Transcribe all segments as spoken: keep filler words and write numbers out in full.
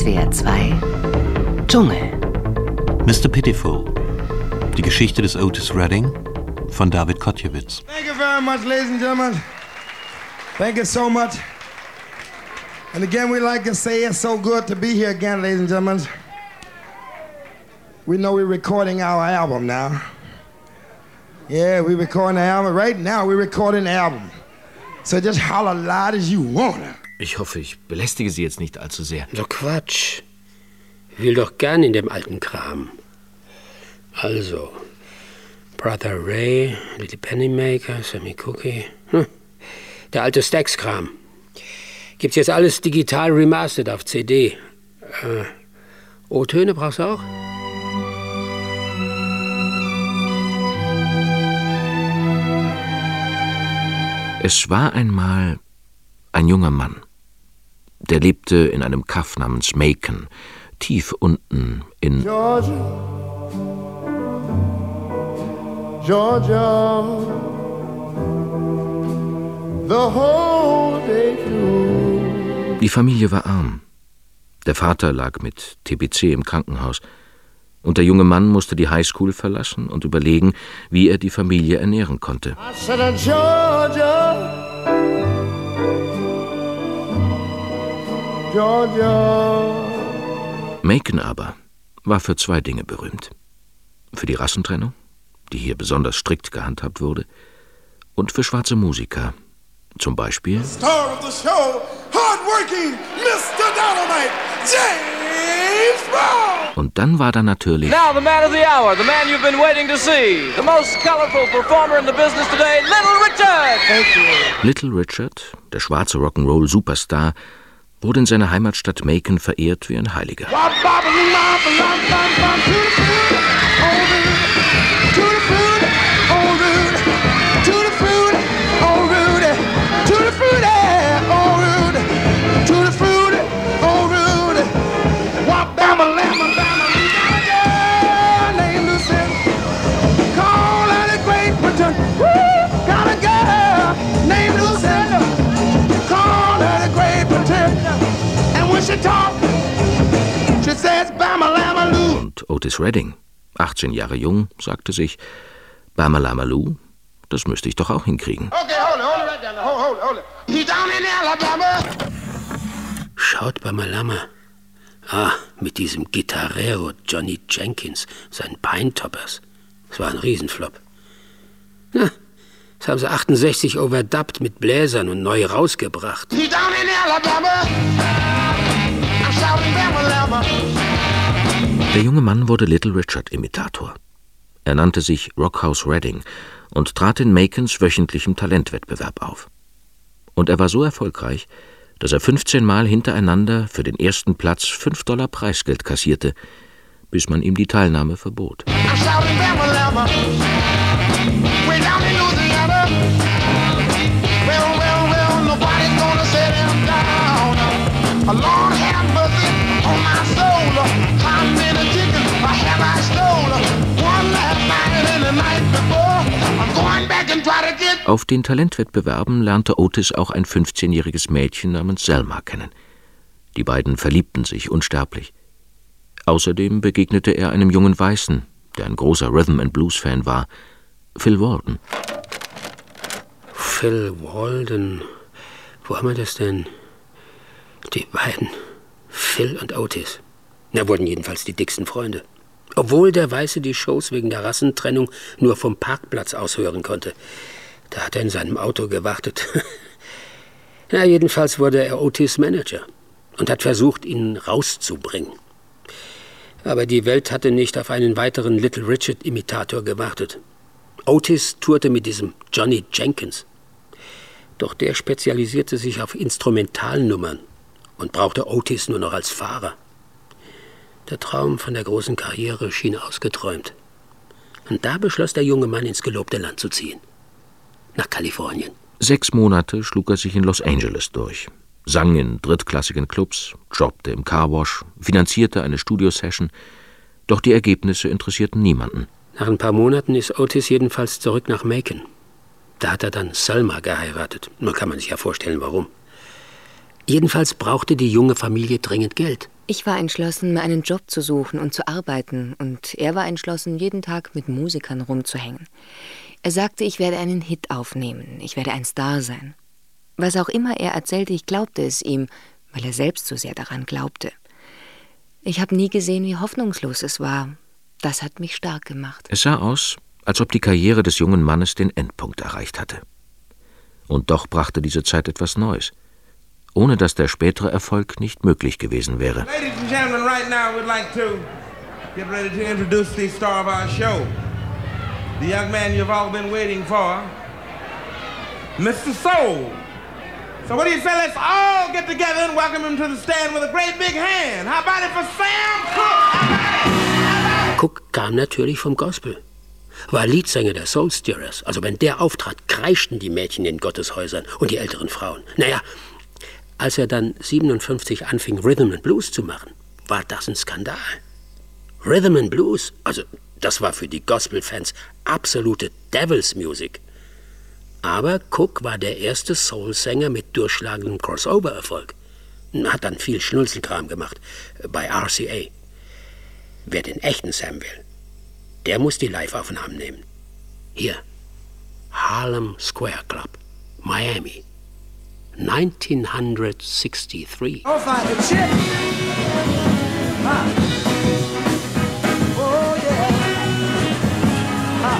S W R zwei Dschungel. Mister Pitiful. Die Geschichte des Otis Redding von David Kotjewitz. Thank you very much, ladies and gentlemen. Thank you so much. And again, we like to say it's so good to be here again, ladies and gentlemen. We know we're recording our album now. Yeah, we're recording the album. Right now, we're recording the album. So just holler loud as you want. Ich hoffe, ich belästige Sie jetzt nicht allzu sehr. Doch Quatsch. Ich will doch gern in dem alten Kram. Also, Brother Ray, Little Pennymaker, Sammy Cookie. Hm. Der alte Stax-Kram. Gibt's jetzt alles digital remastered auf C D. Äh, O-Töne brauchst du auch? Es war einmal ein junger Mann. Der lebte in einem Kaff namens Macon, tief unten in Georgia, Georgia, the whole day through. Die Familie war arm. Der Vater lag mit T B C im Krankenhaus. Und der junge Mann musste die Highschool verlassen und überlegen, wie er die Familie ernähren konnte. I said, Georgia, Georgia. Macon aber war für zwei Dinge berühmt. Für die Rassentrennung, die hier besonders strikt gehandhabt wurde, und für schwarze Musiker. Zum Beispiel Star of the show, hardworking Mister Dynamite, James Brown. Und dann war da natürlich Now the man of the hour, the man you've been waiting to see, the most colorful performer in the business today, Little Richard. Thank you. Little Richard, der schwarze Rock'n'Roll-Superstar, wurde in seiner Heimatstadt Macon verehrt wie ein Heiliger. Und Otis Redding, achtzehn Jahre jung, sagte sich, Bama Lama Lou, das müsste ich doch auch hinkriegen. Okay, hold it, hold it right down there. Hold, hold, hold it. He's down in Alabama. Schaut Bama Lama. Ah, mit diesem Gitarrero Johnny Jenkins, seinen Pine-Toppers. Das war ein Riesenflop. Na, das haben sie achtundsechzig overdubbt mit Bläsern und neu rausgebracht. He's down in Alabama. I'm shouting Bama Lama. Der junge Mann wurde Little Richard-Imitator. Er nannte sich Rockhouse Redding und trat in Macons wöchentlichem Talentwettbewerb auf. Und er war so erfolgreich, dass er fünfzehn Mal hintereinander für den ersten Platz fünf Dollar Preisgeld kassierte, bis man ihm die Teilnahme verbot. I'm shouting Bama Lama. Way down in Louisiana. Well, well, well, nobody's gonna set him down. A Lord have mercy on my soul. How many chickens have I stolen? One last night and the night before. I'm going back and try to get. Auf den Talentwettbewerben lernte Otis auch ein fünfzehnjähriges Mädchen namens Selma kennen. Die beiden verliebten sich unsterblich. Außerdem begegnete er einem jungen Weißen, der ein großer Rhythm-and-Blues-Fan war, Phil Walden. Phil Walden, wo haben wir das denn? Die beiden, Phil und Otis. Na, wurden jedenfalls die dicksten Freunde. Obwohl der Weiße die Shows wegen der Rassentrennung nur vom Parkplatz aus hören konnte. Da hat er in seinem Auto gewartet. Na, jedenfalls wurde er Otis Manager und hat versucht, ihn rauszubringen. Aber die Welt hatte nicht auf einen weiteren Little Richard-Imitator gewartet. Otis tourte mit diesem Johnny Jenkins. Doch der spezialisierte sich auf Instrumentalnummern und brauchte Otis nur noch als Fahrer. Der Traum von der großen Karriere schien ausgeträumt. Und da beschloss der junge Mann, ins gelobte Land zu ziehen. Nach Kalifornien. Sechs Monate schlug er sich in Los Angeles durch, sang in drittklassigen Clubs, jobbte im Carwash, finanzierte eine Studiosession, doch die Ergebnisse interessierten niemanden. Nach ein paar Monaten ist Otis jedenfalls zurück nach Macon. Da hat er dann Selma geheiratet. Nun kann man sich ja vorstellen, warum. Jedenfalls brauchte die junge Familie dringend Geld. Ich war entschlossen, mir einen Job zu suchen und zu arbeiten. Und er war entschlossen, jeden Tag mit Musikern rumzuhängen. Er sagte, ich werde einen Hit aufnehmen, ich werde ein Star sein. Was auch immer er erzählte, ich glaubte es ihm, weil er selbst so sehr daran glaubte. Ich habe nie gesehen, wie hoffnungslos es war. Das hat mich stark gemacht. Es sah aus, als ob die Karriere des jungen Mannes den Endpunkt erreicht hatte. Und doch brachte diese Zeit etwas Neues, ohne dass der spätere Erfolg nicht möglich gewesen wäre. Ladies and gentlemen, right now we'd like to get ready to introduce the star of our show. The young man you've all been waiting for, Mister Soul. So what do you say, let's all get together and welcome him to the stand with a great big hand. How about it for Sam Cooke? Cooke kam natürlich vom Gospel. War Leadsänger der Soul Stirrers. Also wenn der auftrat, kreischten die Mädchen in Gotteshäusern und die älteren Frauen. Naja, als er dann siebenundfünfzig anfing, Rhythm and Blues zu machen, war das ein Skandal. Rhythm and Blues, also das war für die Gospel-Fans absolute Devil's Music. Aber Cooke war der erste Soul-Sänger mit durchschlagendem Crossover-Erfolg. Hat dann viel Schnulzenkram gemacht bei R C A. Wer den echten Sam will, der muss die Live-Aufnahmen nehmen. Hier, Harlem Square Club, Miami, neunzehnhundertsechsundsechzig. Oh, like a chick. Huh. Oh, yeah. Huh.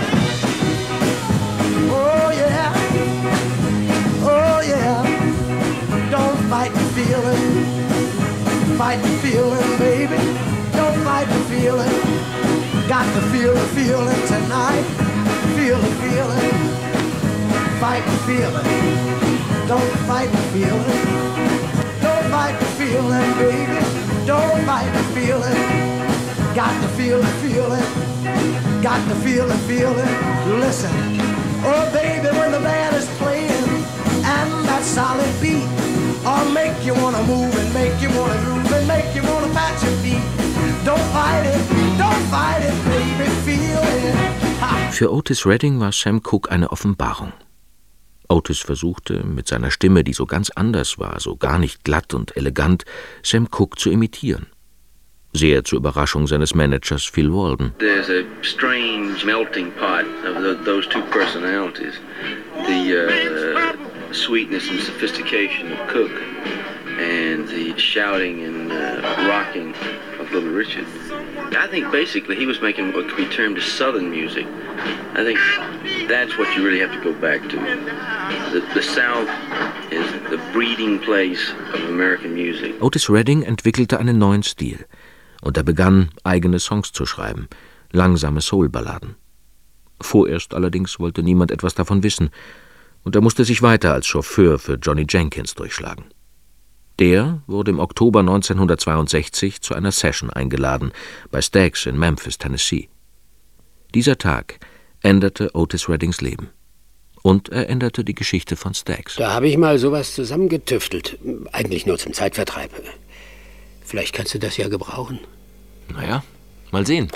Oh, yeah. Oh, yeah. Don't fight the feeling. Fight the feeling, baby. Don't fight the feeling. Got to feel the feeling tonight. Feel the feeling. Fight the feeling. Don't fight the feeling. Don't fight the feeling, baby. Don't fight the feeling. Got to feel the feeling. Got to feel the feeling. Listen. Oh, baby, when the band is playing and that solid beat, I'll make you wanna move and make you wanna groove and make you wanna pat your feet. Don't fight it. Don't fight it, baby. Feel it. Ha. Für Otis Redding war Sam Cooke eine Offenbarung. Otis versuchte, mit seiner Stimme, die so ganz anders war, so gar nicht glatt und elegant, Sam Cooke zu imitieren. Sehr zur Überraschung seines Managers Phil Walden. There's a strange melting pot of the, those two personalities. The uh, sweetness and sophistication of Cooke and the shouting and uh, rocking of Little Richard. I think basically he was making what could be termed as Southern music. I think that's what you really have to go back to. The, the South is the breeding place of American music. Otis Redding entwickelte einen neuen Stil und er begann, eigene Songs zu schreiben, langsame Soul-Balladen. Vorerst allerdings wollte niemand etwas davon wissen und er musste sich weiter als Chauffeur für Johnny Jenkins durchschlagen. Der wurde im Oktober neunzehnhundertzweiundsechzig zu einer Session eingeladen bei Stax in Memphis, Tennessee. Dieser Tag änderte Otis Reddings Leben. Und er änderte die Geschichte von Stax. Da habe ich mal sowas zusammengetüftelt. Eigentlich nur zum Zeitvertreib. Vielleicht kannst du das ja gebrauchen. Naja, mal sehen.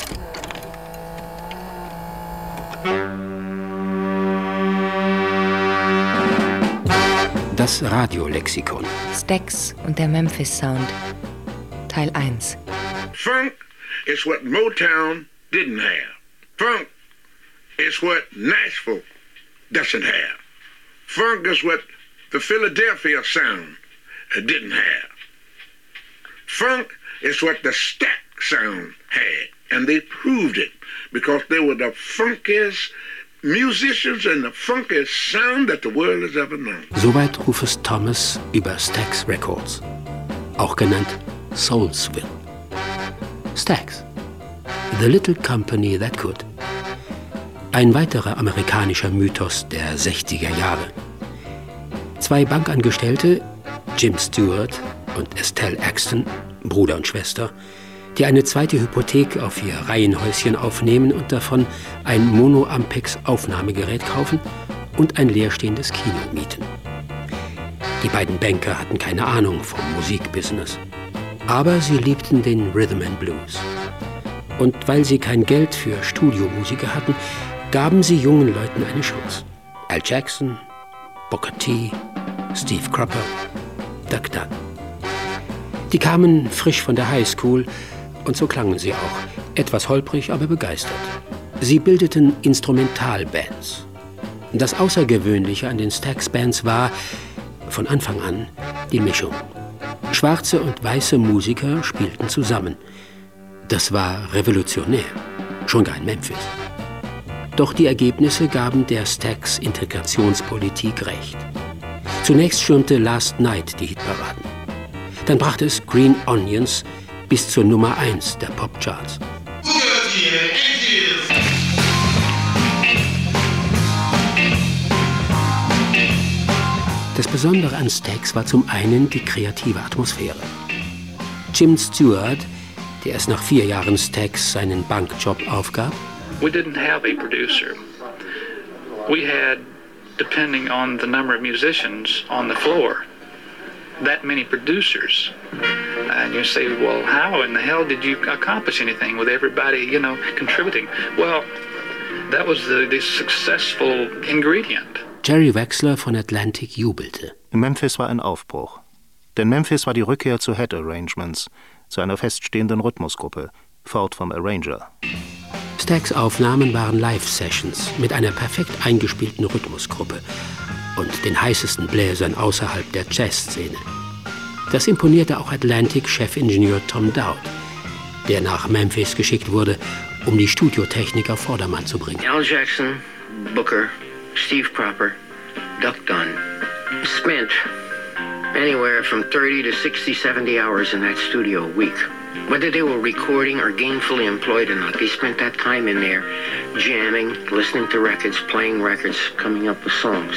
Das Radiolexikon. Stax und der Memphis Sound. Teil eins. Funk is what Motown didn't have. Funk is what Nashville doesn't have. Funk is what the Philadelphia sound didn't have. Funk is what the Stax sound had. And they proved it because they were the funkiest musicians and the funkiest sound that the world has ever known. Soweit Rufus Thomas über Stax Records, auch genannt Soulsville. Stax, the little company that could. Ein weiterer amerikanischer Mythos der sechziger Jahre. Zwei Bankangestellte, Jim Stewart und Estelle Axton, Bruder und Schwester, die eine zweite Hypothek auf ihr Reihenhäuschen aufnehmen und davon ein Mono-Ampex-Aufnahmegerät kaufen und ein leerstehendes Kino mieten. Die beiden Banker hatten keine Ahnung vom Musikbusiness, aber sie liebten den Rhythm and Blues. Und weil sie kein Geld für Studiomusiker hatten, gaben sie jungen Leuten eine Chance. Al Jackson, Booker T, Steve Cropper, Duck Duck. Die kamen frisch von der Highschool und so klangen sie auch. Etwas holprig, aber begeistert. Sie bildeten Instrumentalbands. Das Außergewöhnliche an den Stax-Bands war, von Anfang an, die Mischung. Schwarze und weiße Musiker spielten zusammen. Das war revolutionär, schon gar in Memphis. Doch die Ergebnisse gaben der Stax-Integrationspolitik recht. Zunächst stürmte Last Night die Hitparaden. Dann brachte es Green Onions bis zur Nummer eins der Popcharts. Das Besondere an Stax war zum einen die kreative Atmosphäre. Jim Stewart, der erst nach vier Jahren Stax seinen Bankjob aufgab. We didn't have a producer. We had, depending on the number of musicians on the floor, that many producers. And you say, well, how in the hell did you accomplish anything with everybody, you know, contributing? Well, that was the, the successful ingredient. Jerry Wexler von Atlantic jubelte. In Memphis war ein Aufbruch. Denn Memphis war die Rückkehr zu Head Arrangements, zu einer feststehenden Rhythmusgruppe, fort vom Arranger. Stax Aufnahmen waren Live-Sessions mit einer perfekt eingespielten Rhythmusgruppe und den heißesten Bläsern außerhalb der Jazzszene. Das imponierte auch Atlantic-Chefingenieur Tom Dowd, der nach Memphis geschickt wurde, um die Studiotechnik auf Vordermann zu bringen. Al Jackson, Booker, Steve Cropper, Duck Dunn spent anywhere from thirty to sixty, seventy hours in that studio a week. Whether they were recording or gainfully employed or not, they spent that time in there jamming, listening to records, playing records, coming up with songs.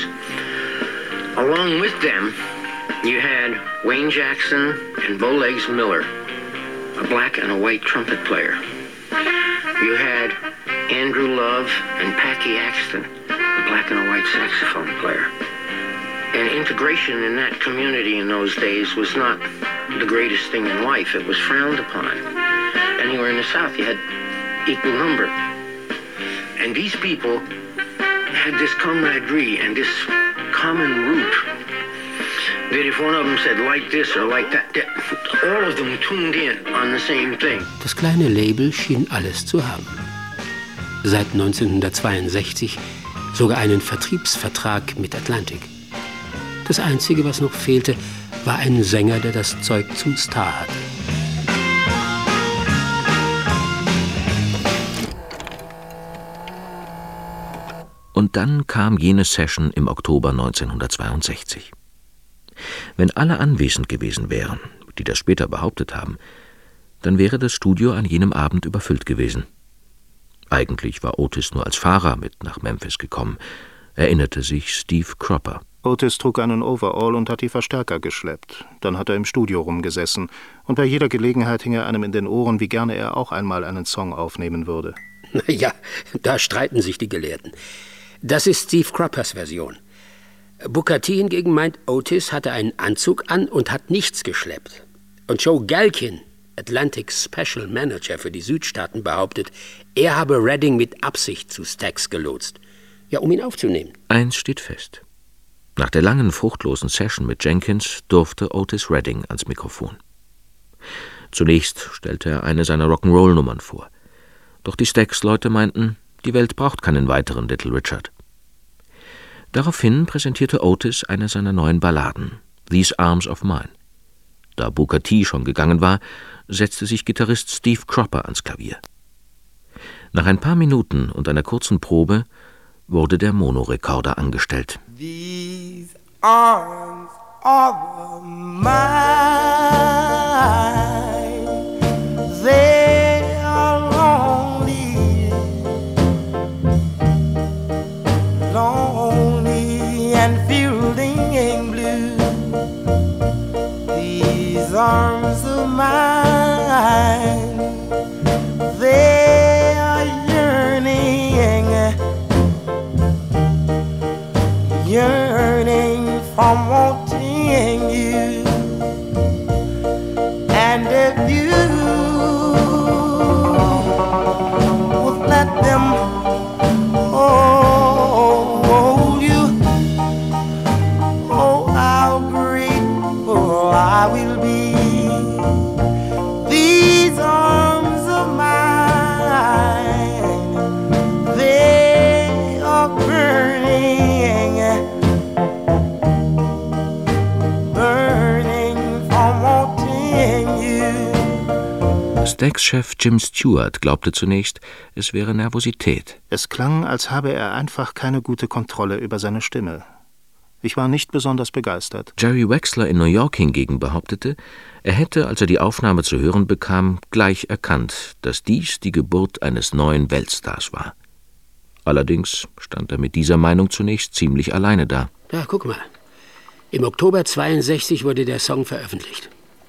Along with them, you had Wayne Jackson and Bo Legs Miller, a black and a white trumpet player. You had Andrew Love and Packy Axton, a black and a white saxophone player. And integration in that community in those days was not the greatest thing in life. It was frowned upon. Anywhere in the South, you had equal number. And these people had this camaraderie and this common root that if one of them said like this or like that, that all of them tuned in on the same thing. Das kleine Label schien alles zu haben. Seit neunzehnhundertzweiundsechzig sogar einen Vertriebsvertrag mit Atlantic. Das Einzige, was noch fehlte, war ein Sänger, der das Zeug zum Star hatte. Und dann kam jene Session im Oktober neunzehnhundertzweiundsechzig. Wenn alle anwesend gewesen wären, die das später behauptet haben, dann wäre das Studio an jenem Abend überfüllt gewesen. Eigentlich war Otis nur als Fahrer mit nach Memphis gekommen, erinnerte sich Steve Cropper. Otis trug einen Overall und hat die Verstärker geschleppt. Dann hat er im Studio rumgesessen und bei jeder Gelegenheit hing er einem in den Ohren, wie gerne er auch einmal einen Song aufnehmen würde. Na ja, da streiten sich die Gelehrten. Das ist Steve Croppers Version. Booker T. hingegen meint, Otis hatte einen Anzug an und hat nichts geschleppt. Und Joe Galkin, Atlantic's Special Manager für die Südstaaten, behauptet, er habe Redding mit Absicht zu Stax gelotst. Ja, um ihn aufzunehmen. Eins steht fest. Nach der langen, fruchtlosen Session mit Jenkins durfte Otis Redding ans Mikrofon. Zunächst stellte er eine seiner Rock'n'Roll-Nummern vor. Doch die Stax-Leute meinten, die Welt braucht keinen weiteren Little Richard. Daraufhin präsentierte Otis eine seiner neuen Balladen, These Arms of Mine. Da Booker T. schon gegangen war, setzte sich Gitarrist Steve Cropper ans Klavier. Nach ein paar Minuten und einer kurzen Probe wurde der Monorekorder angestellt. These arms are mine. They are lonely, lonely and fielding blue. These arms of mine, they are yearning, yearning from wanting you. And if you would let them hold you, oh, how grateful Stax-Chef Jim Stewart glaubte zunächst, es wäre Nervosität. Es klang, als habe er einfach keine gute Kontrolle über seine Stimme. Ich war nicht besonders begeistert. Jerry Wexler in New York hingegen behauptete, er hätte, als er die Aufnahme zu hören bekam, gleich erkannt, dass dies die Geburt eines neuen Weltstars war. Allerdings stand er mit dieser Meinung zunächst ziemlich alleine da. Ja, guck mal. Im Oktober zweiundsechzig wurde der Song veröffentlicht.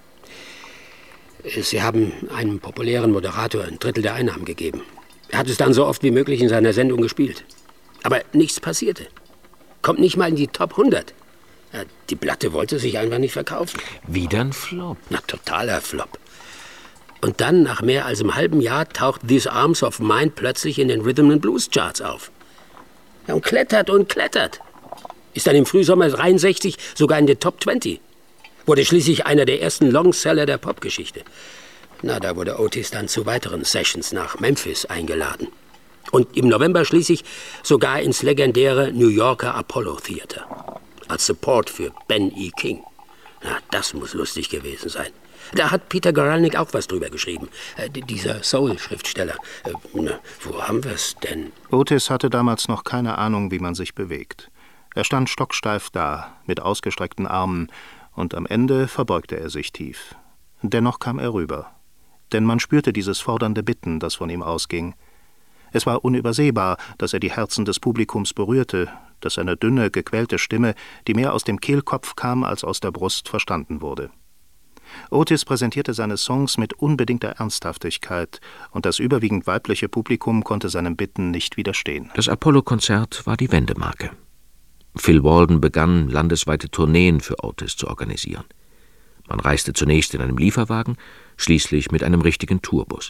Sie haben einem populären Moderator ein Drittel der Einnahmen gegeben. Er hat es dann so oft wie möglich in seiner Sendung gespielt. Aber nichts passierte. Kommt nicht mal in die Top hundert. Ja, die Platte wollte sich einfach nicht verkaufen. Wieder ein Flop. Na, totaler Flop. Und dann, nach mehr als einem halben Jahr, taucht These Arms of Mine plötzlich in den Rhythm and Blues Charts auf. Ja, und klettert und klettert. Ist dann im Frühsommer dreiundsechzig sogar in den Top zwanzig. Wurde schließlich einer der ersten Longseller der Popgeschichte. Na, da wurde Otis dann zu weiteren Sessions nach Memphis eingeladen. Und im November schließlich sogar ins legendäre New Yorker Apollo Theater. Als Support für Ben E. King. Na, das muss lustig gewesen sein. Da hat Peter Guralnick auch was drüber geschrieben. Äh, dieser Soul-Schriftsteller. Äh, na, wo haben wir es denn? Otis hatte damals noch keine Ahnung, wie man sich bewegt. Er stand stocksteif da, mit ausgestreckten Armen, und am Ende verbeugte er sich tief. Dennoch kam er rüber. Denn man spürte dieses fordernde Bitten, das von ihm ausging. Es war unübersehbar, dass er die Herzen des Publikums berührte, dass seine dünne, gequälte Stimme, die mehr aus dem Kehlkopf kam als aus der Brust, verstanden wurde. Otis präsentierte seine Songs mit unbedingter Ernsthaftigkeit, und das überwiegend weibliche Publikum konnte seinem Bitten nicht widerstehen. Das Apollo-Konzert war die Wendemarke. Phil Walden begann, landesweite Tourneen für Otis zu organisieren. Man reiste zunächst in einem Lieferwagen, schließlich mit einem richtigen Tourbus.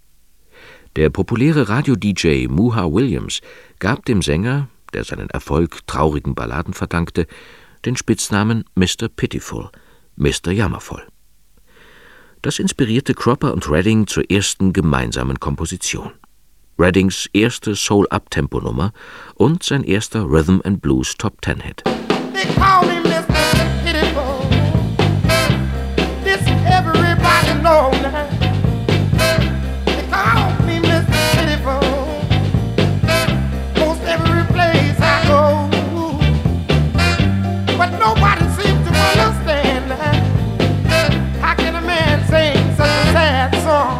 Der populäre Radio-D J Muha Williams gab dem Sänger, der seinen Erfolg traurigen Balladen verdankte, den Spitznamen Mister Pitiful, Mister Jammervoll. Das inspirierte Cropper und Redding zur ersten gemeinsamen Komposition. Reddings erste Soul-Up-Tempo-Nummer und sein erster Rhythm and Blues Top-Ten-Hit. They call me Mister Pitiful. This everybody know now. They call me Mister Pitiful. Most every place I go. But nobody seems to understand now. How can a man sing such a sad song?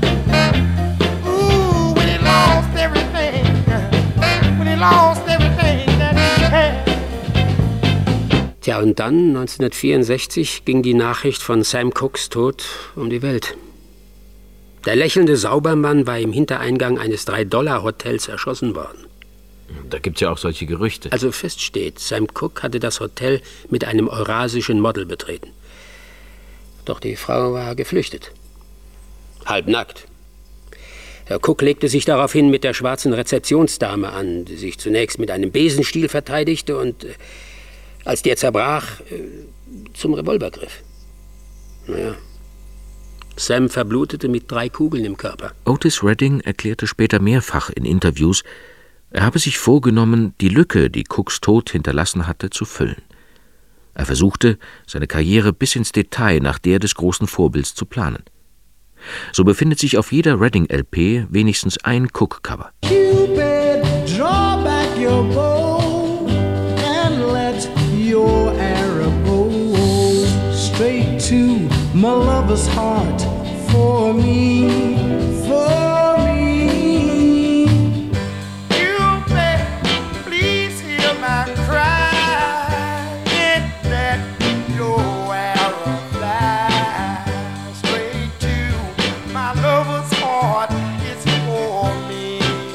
Ooh, when he lost everything. When he lost everything that he had. Tja, und dann, neunzehnhundertvierundsechzig, ging die Nachricht von Sam Cooks Tod um die Welt. Der lächelnde Saubermann war im Hintereingang eines drei Dollar Hotels erschossen worden. Da gibt's ja auch solche Gerüchte. Also fest steht, Sam Cooke hatte das Hotel mit einem eurasischen Model betreten. Doch die Frau war geflüchtet. Halbnackt. Herr Cooke legte sich daraufhin mit der schwarzen Rezeptionsdame an, die sich zunächst mit einem Besenstiel verteidigte und, äh, als der zerbrach, äh, zum Revolver griff. Naja, Sam verblutete mit drei Kugeln im Körper. Otis Redding erklärte später mehrfach in Interviews, er habe sich vorgenommen, die Lücke, die Cooks Tod hinterlassen hatte, zu füllen. Er versuchte, seine Karriere bis ins Detail nach der des großen Vorbilds zu planen. So befindet sich auf jeder Redding-L P wenigstens ein Cooke-Cover. Cupid, draw back your bow and let your arrow go straight to my lover's heart for me, for me. Cupid, please hear my cry. Let your arrow fly straight to my lover's heart. It's for me.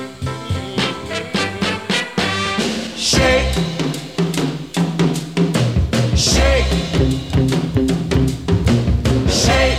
Shake, shake, shake,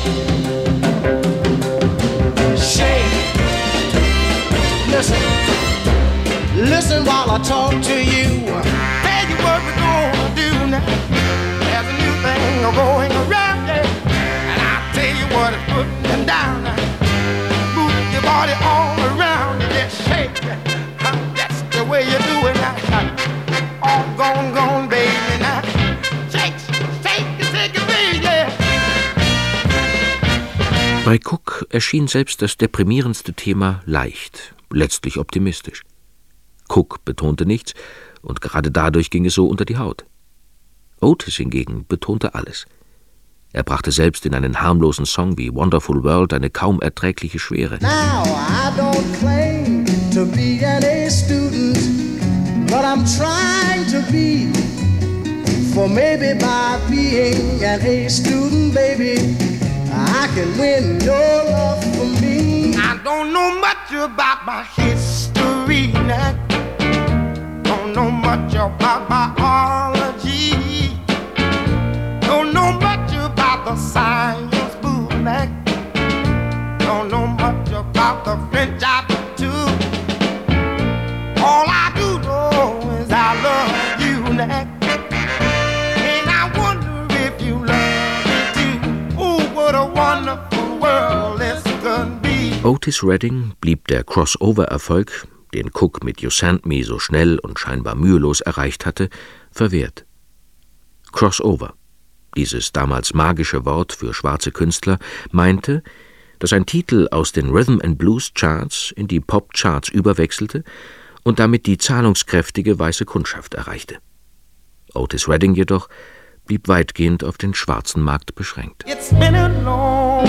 shake. Listen, listen while I talk to you. Tell you what we're gonna do now. There's a new thing going around there, and I'll tell you what it's putting them down now. Move your body all around and just shake. That's the way you do it now. All gone, gone, baby, now. Shake, shake, shake it, baby, yeah. Bei Cook erschien selbst das deprimierendste Thema leicht, letztlich optimistisch. Cook betonte nichts, und gerade dadurch ging es so unter die Haut. Otis hingegen betonte alles. Er brachte selbst in einen harmlosen Song wie Wonderful World eine kaum erträgliche Schwere. Now I don't claim to be an A student, but I'm trying to be. For maybe by being an A student, baby, I can win your love for me. I don't know much about my history now. Don't know much about biology. Don't know much about the science book now. Don't know much about the French aptitude. All I do know is I love you now. And I wonder if you love me too. Oh, what a wonderful world this could be. Otis Redding blieb der Crossover-Erfolg, den Cook mit You Send Me so schnell und scheinbar mühelos erreicht hatte, verwehrt. Crossover, dieses damals magische Wort für schwarze Künstler, meinte, dass ein Titel aus den Rhythm and Blues Charts in die Pop Charts überwechselte und damit die zahlungskräftige weiße Kundschaft erreichte. Otis Redding jedoch blieb weitgehend auf den schwarzen Markt beschränkt. It's been a long,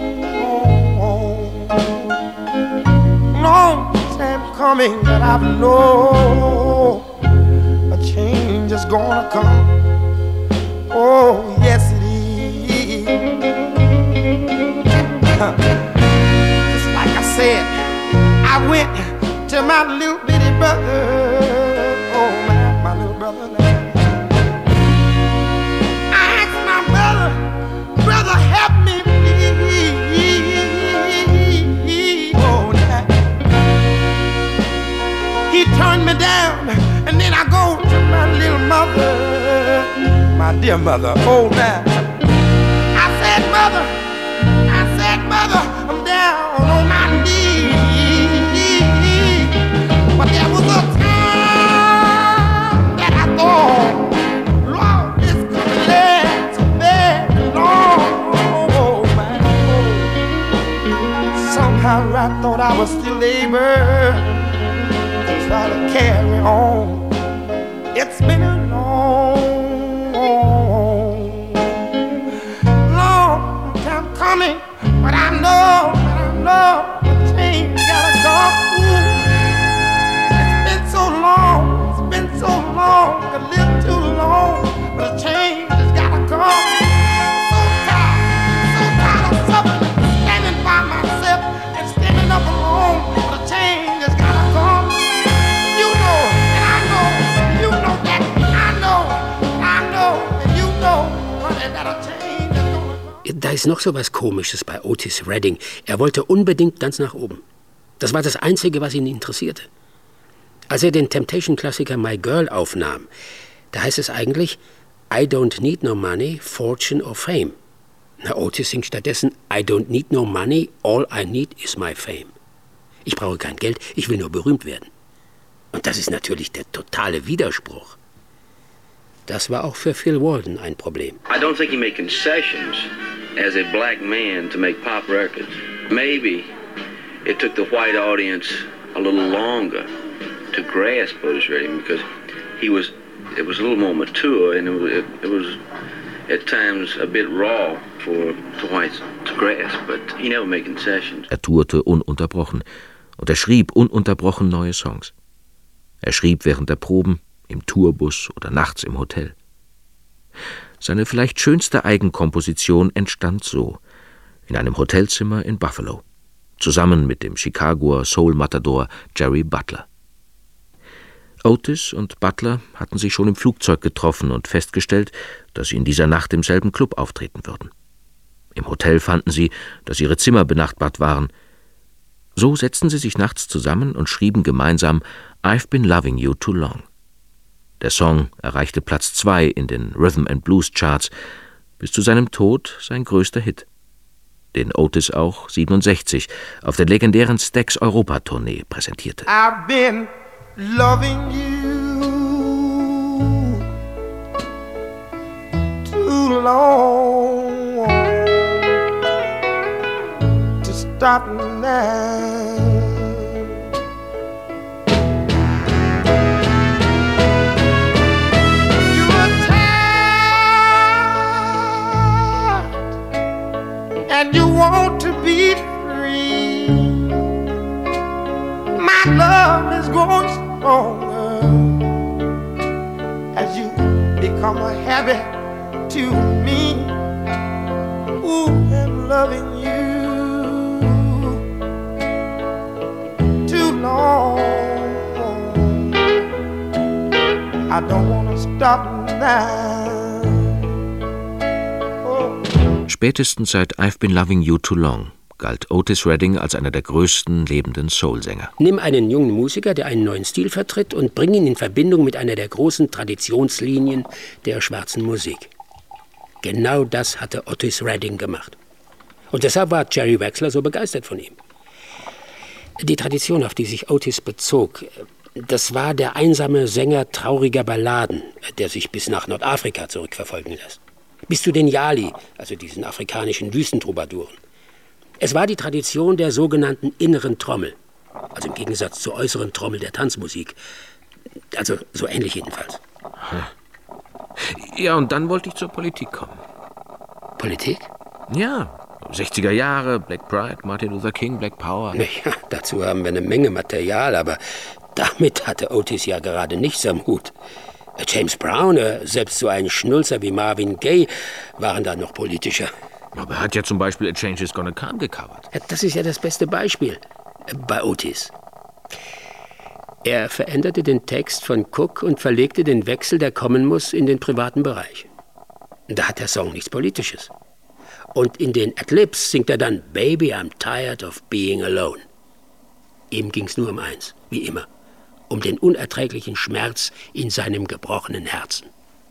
long time coming, but I know a change is gonna come. Oh, yes it is. Just like I said, I went to my little bitty brother. Oh, my, my little brother. I asked my brother, brother, help me, please. Oh, now. He turned me down, and then I go to my little mother, my dear mother. Oh, now. I said, mother, I said, mother, I'm down on my knees. But there was a time that I thought, Lord, this could last very long. Oh, my Lord. Somehow I thought I was still able to try to carry on. It's been a long, long time coming, but I know, but I know the change gotta come. It's been so long, it's been so long, a little too long, but a change has gotta come. So tired, so tired of suffering, standing by myself and standing up alone, but a change has gotta come. You know, and I know, you know that, I know, I know, and you know, honey, that a change is gonna come. Da ist noch so was Komisches bei Otis Redding. Er wollte unbedingt ganz nach oben. Das war das Einzige, was ihn interessierte. Als er den Temptation-Klassiker My Girl aufnahm, da heißt es eigentlich, I don't need no money, fortune or fame. Na, Otis singt stattdessen, I don't need no money, all I need is my fame. Ich brauche kein Geld, ich will nur berühmt werden. Und das ist natürlich der totale Widerspruch. Das war auch für Phil Walden ein Problem. I don't think he made concessions as a black man to make pop records. Maybe it took the white audience a little longer to grasp Otis Redding because he was, it was a little more mature and it was, it, it was at times a bit raw for the whites to grasp, but he never made concessions. Er tourte ununterbrochen und er schrieb ununterbrochen neue Songs. Er schrieb während der Proben, im Tourbus oder nachts im Hotel. Seine vielleicht schönste Eigenkomposition entstand so, in einem Hotelzimmer in Buffalo, zusammen mit dem Chicagoer Soul-Matador Jerry Butler. Otis und Butler hatten sich schon im Flugzeug getroffen und festgestellt, dass sie in dieser Nacht im selben Club auftreten würden. Im Hotel fanden sie, dass ihre Zimmer benachbart waren. So setzten sie sich nachts zusammen und schrieben gemeinsam I've Been Loving You Too Long. Der Song erreichte Platz zwei in den Rhythm and Blues Charts, bis zu seinem Tod sein größter Hit, den Otis auch siebenundsechzig auf der legendären Stax Europa-Tournee präsentierte. I've been loving you too long. stopping now. And you want to be free. My love is growing stronger as you become a habit to me. Ooh, and loving you too long. I don't want to stop now. Spätestens seit I've Been Loving You Too Long galt Otis Redding als einer der größten lebenden Soul-Sänger. Nimm einen jungen Musiker, der einen neuen Stil vertritt, und bring ihn in Verbindung mit einer der großen Traditionslinien der schwarzen Musik. Genau das hatte Otis Redding gemacht. Und deshalb war Jerry Wexler so begeistert von ihm. Die Tradition, auf die sich Otis bezog, das war der einsame Sänger trauriger Balladen, der sich bis nach Nordafrika zurückverfolgen lässt. Bis zu den Yali, also diesen afrikanischen Wüstentroubaduren. Es war die Tradition der sogenannten inneren Trommel, also im Gegensatz zur äußeren Trommel der Tanzmusik. Also so ähnlich jedenfalls. Ja, und dann wollte ich zur Politik kommen. Politik? Ja, sechziger Jahre, Black Pride, Martin Luther King, Black Power. Ja, dazu haben wir eine Menge Material, aber damit hatte Otis ja gerade nichts am Hut. James Brown, selbst so ein Schnulzer wie Marvin Gaye, waren da noch politischer. Aber er hat ja zum Beispiel A Change Is Gonna Come gecovert. Ja, das ist ja das beste Beispiel bei Otis. Er veränderte den Text von Cook und verlegte den Wechsel, der kommen muss, in den privaten Bereich. Da hat der Song nichts Politisches. Und in den Adlibs singt er dann Baby, I'm tired of being alone. Ihm ging's nur um eins, wie immer. Um den unerträglichen Schmerz in seinem gebrochenen Herzen.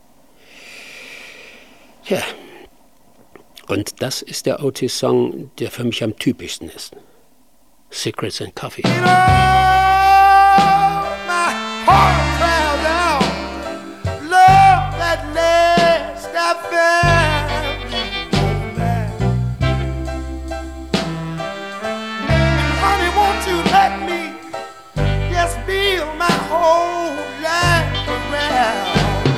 Ja, und das ist der Otis-Song, der für mich am typischsten ist. Cigarettes and Coffee. You know, my heart cries out, love that last I found and honey, won't you let me just feel my whole life around.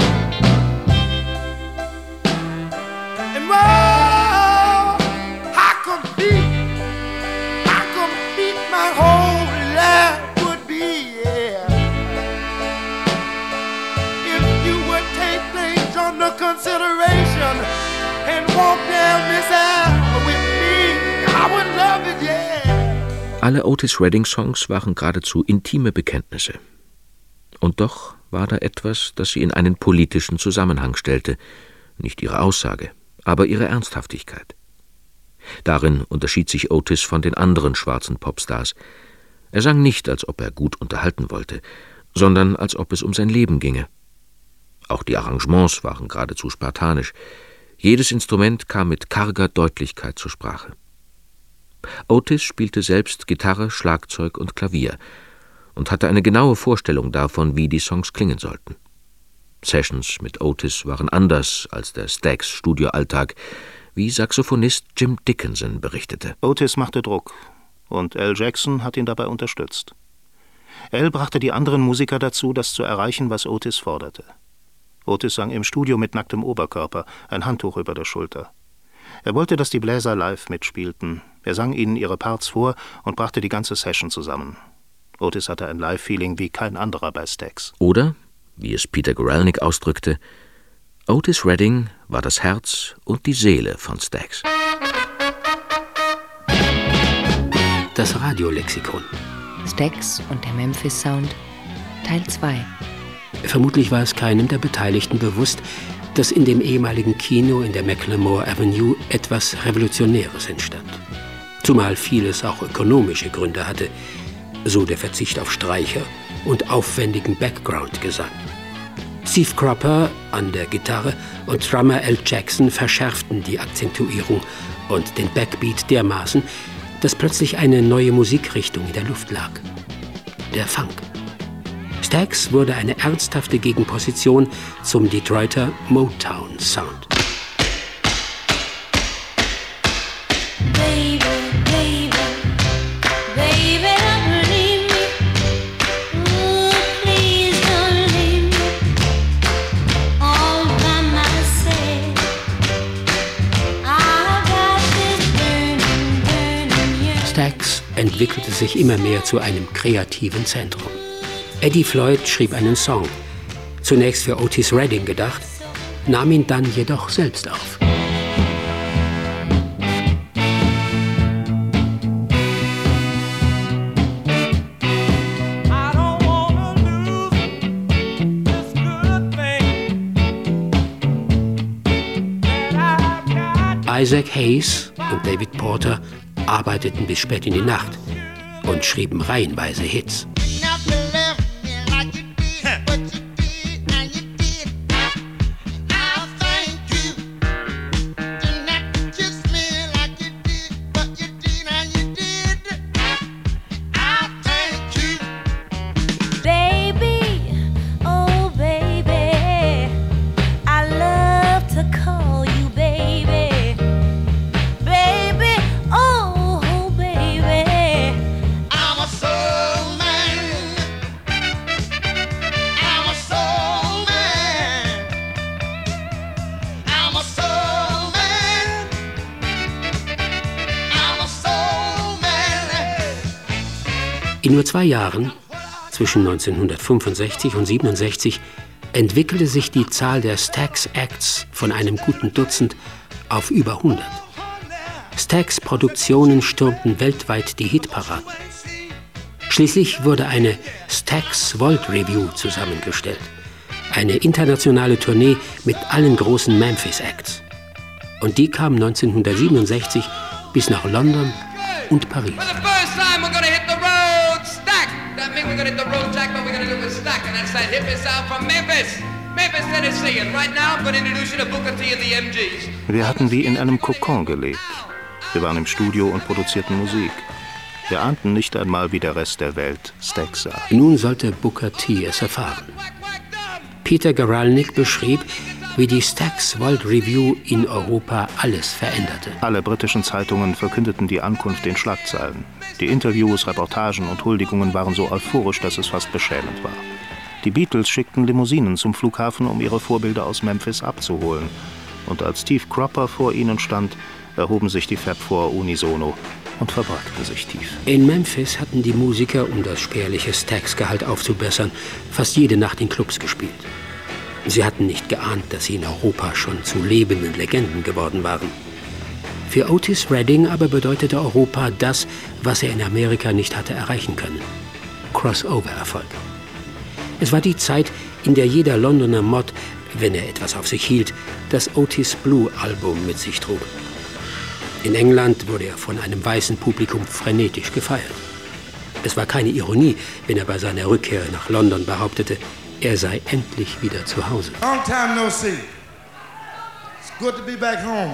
And whoa, how complete, how complete my whole life would be, yeah, if you would take things under consideration and walk down this aisle with me. I would love it, yeah. Alle Otis Redding-Songs waren geradezu intime Bekenntnisse. Und doch war da etwas, das sie in einen politischen Zusammenhang stellte. Nicht ihre Aussage, aber ihre Ernsthaftigkeit. Darin unterschied sich Otis von den anderen schwarzen Popstars. Er sang nicht, als ob er gut unterhalten wollte, sondern als ob es um sein Leben ginge. Auch die Arrangements waren geradezu spartanisch. Jedes Instrument kam mit karger Deutlichkeit zur Sprache. Otis spielte selbst Gitarre, Schlagzeug und Klavier und hatte eine genaue Vorstellung davon, wie die Songs klingen sollten. Sessions mit Otis waren anders als der Stax Studioalltag, wie Saxophonist Jim Dickinson berichtete. Otis machte Druck und Al Jackson hat ihn dabei unterstützt. Al brachte die anderen Musiker dazu, das zu erreichen, was Otis forderte. Otis sang im Studio mit nacktem Oberkörper, ein Handtuch über der Schulter. Er wollte, dass die Bläser live mitspielten. Er sang ihnen ihre Parts vor und brachte die ganze Session zusammen. Otis hatte ein Live-Feeling wie kein anderer bei Stax. Oder, wie es Peter Guralnick ausdrückte, Otis Redding war das Herz und die Seele von Stax. Das Radiolexikon. Stax und der Memphis Sound, Teil zwei. Vermutlich war es keinem der Beteiligten bewusst, dass in dem ehemaligen Kino in der Macklemore Avenue etwas Revolutionäres entstand. Zumal vieles auch ökonomische Gründe hatte, so der Verzicht auf Streicher und aufwendigen Background-Gesang. Steve Cropper an der Gitarre und Drummer Al Jackson verschärften die Akzentuierung und den Backbeat dermaßen, dass plötzlich eine neue Musikrichtung in der Luft lag. Der Funk. Stax wurde eine ernsthafte Gegenposition zum Detroiter Motown-Sound. Baby, baby, entwickelte sich immer mehr zu einem kreativen Zentrum. Eddie Floyd schrieb einen Song, zunächst für Otis Redding gedacht, nahm ihn dann jedoch selbst auf. Isaac Hayes und David Porter arbeiteten bis spät in die Nacht und schrieben reihenweise Hits. In nur zwei Jahren, zwischen neunzehnhundertfünfundsechzig und siebenundsechzig, entwickelte sich die Zahl der Stax Acts von einem guten Dutzend auf über hundert. Stax Produktionen stürmten weltweit die Hitparaden. Schließlich wurde eine Stax World Review zusammengestellt, eine internationale Tournee mit allen großen Memphis Acts. Und die kam neunzehnhundertsiebenundsechzig bis nach London und Paris. We're gonna hit the road, Jack, but we're gonna do it with Stack, and that's that hippie sound from Memphis, Memphis, Tennessee. And right now, I'm gonna introduce you to Booker T and the M Gs. Wir hatten wie in einem Kokon gelebt. Wir waren im Studio und produzierten Musik. Wir ahnten nicht einmal, wie der Rest der Welt Stax sah. Nun sollte Booker T es erfahren. Peter Guralnick beschrieb, wie die Stax World Review in Europa alles veränderte. Alle britischen Zeitungen verkündeten die Ankunft in Schlagzeilen. Die Interviews, Reportagen und Huldigungen waren so euphorisch, dass es fast beschämend war. Die Beatles schickten Limousinen zum Flughafen, um ihre Vorbilder aus Memphis abzuholen. Und als Steve Cropper vor ihnen stand, erhoben sich die Fab Four unisono und verbeugten sich tief. In Memphis hatten die Musiker, um das spärliche Stax-Gehalt aufzubessern, fast jede Nacht in Clubs gespielt. Sie hatten nicht geahnt, dass sie in Europa schon zu lebenden Legenden geworden waren. Für Otis Redding aber bedeutete Europa das, was er in Amerika nicht hatte erreichen können: Crossover-Erfolg. Es war die Zeit, in der jeder Londoner Mod, wenn er etwas auf sich hielt, das Otis Blue-Album mit sich trug. In England wurde er von einem weißen Publikum frenetisch gefeiert. Es war keine Ironie, wenn er bei seiner Rückkehr nach London behauptete, er sei endlich wieder zu Hause. Long time no see. It's good to be back home.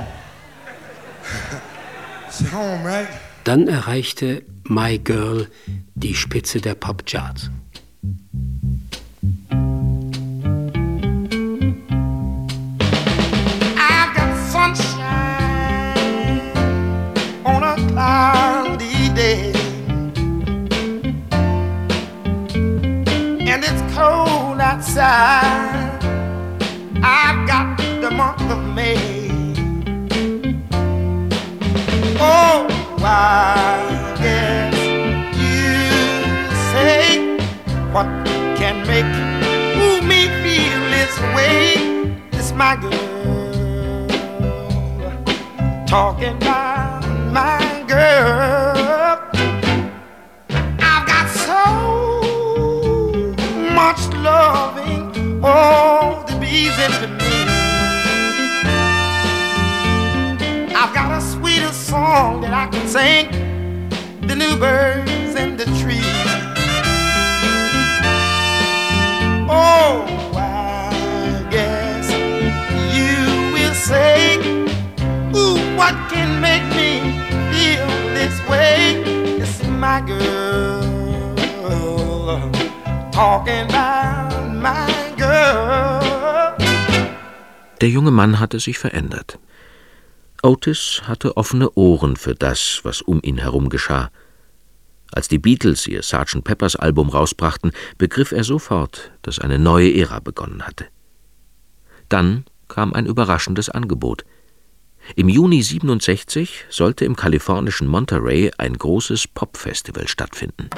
It's home, right? Dann erreichte My Girl die Spitze der Pop-Charts. I've got sunshine on a cloudy day, and it's cold outside. I've got the month of May. Oh, I guess you say, what can make move me feel this way? It's my girl talking about my girl. I've got so much loving, oh, the bees into me. I've got a sweeter song that I can sing, the new birds in the tree. Oh, I guess you will say, ooh, what can make me feel this way? It's my girl talking about my girl. Der junge Mann hatte sich verändert. Otis hatte offene Ohren für das, was um ihn herum geschah. Als die Beatles ihr Sergeant Peppers Album rausbrachten, begriff er sofort, dass eine neue Ära begonnen hatte. Dann kam ein überraschendes Angebot. Im Juni siebenundsechzig sollte im kalifornischen Monterey ein großes Popfestival stattfinden.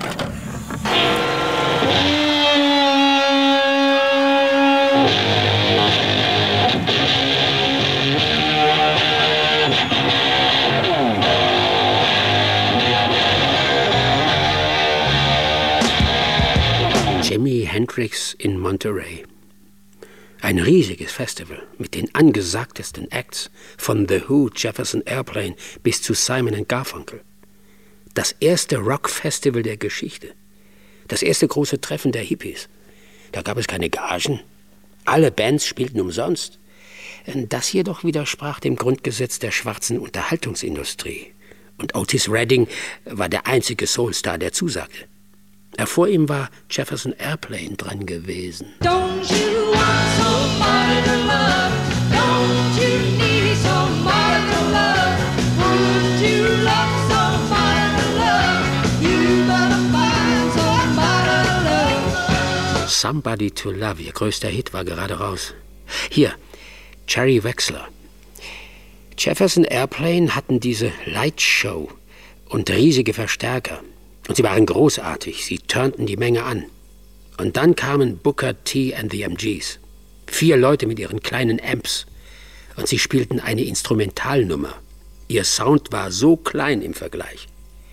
Jimi Hendrix in Monterey. Ein riesiges Festival mit den angesagtesten Acts, von The Who, Jefferson Airplane bis zu Simon and Garfunkel. Das erste Rock-Festival der Geschichte. Das erste große Treffen der Hippies. Da gab es keine Gagen. Alle Bands spielten umsonst. Das jedoch widersprach dem Grundgesetz der schwarzen Unterhaltungsindustrie. Und Otis Redding war der einzige Soulstar, der zusagte. Vor ihm war Jefferson Airplane dran gewesen. Don't you want somebody to love? Don't you need somebody to love? Would you love somebody to love? You better find somebody to love. Somebody to Love, ihr größter Hit, war gerade raus. Hier, Jerry Wexler. Jefferson Airplane hatten diese Lightshow und riesige Verstärker. Und sie waren großartig, sie turnten die Menge an. Und dann kamen Booker T and the M Gs. Vier Leute mit ihren kleinen Amps. Und sie spielten eine Instrumentalnummer. Ihr Sound war so klein im Vergleich.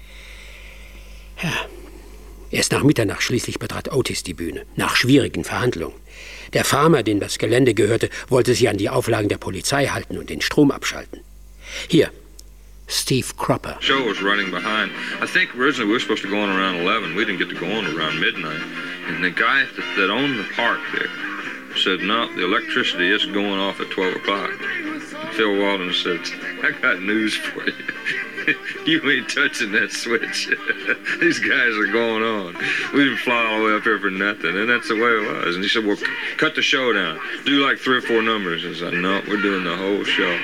Ja, erst nach Mitternacht schließlich betrat Otis die Bühne, nach schwierigen Verhandlungen. Der Farmer, dem das Gelände gehörte, wollte sich an die Auflagen der Polizei halten und den Strom abschalten. Hier, Steve Cropper. The show was running behind. I think originally we were supposed to go on around eleven. We didn't get to go on around midnight. And the guy that, that owned the park there said, no, the electricity is going off at twelve o'clock. And Phil Walden said, I got news for you. You ain't touching that switch. These guys are going on. We didn't fly all the way up here for nothing. And that's the way it was. And he said, well, cut the show down. Do like three or four numbers. I said, no, we're doing the whole show.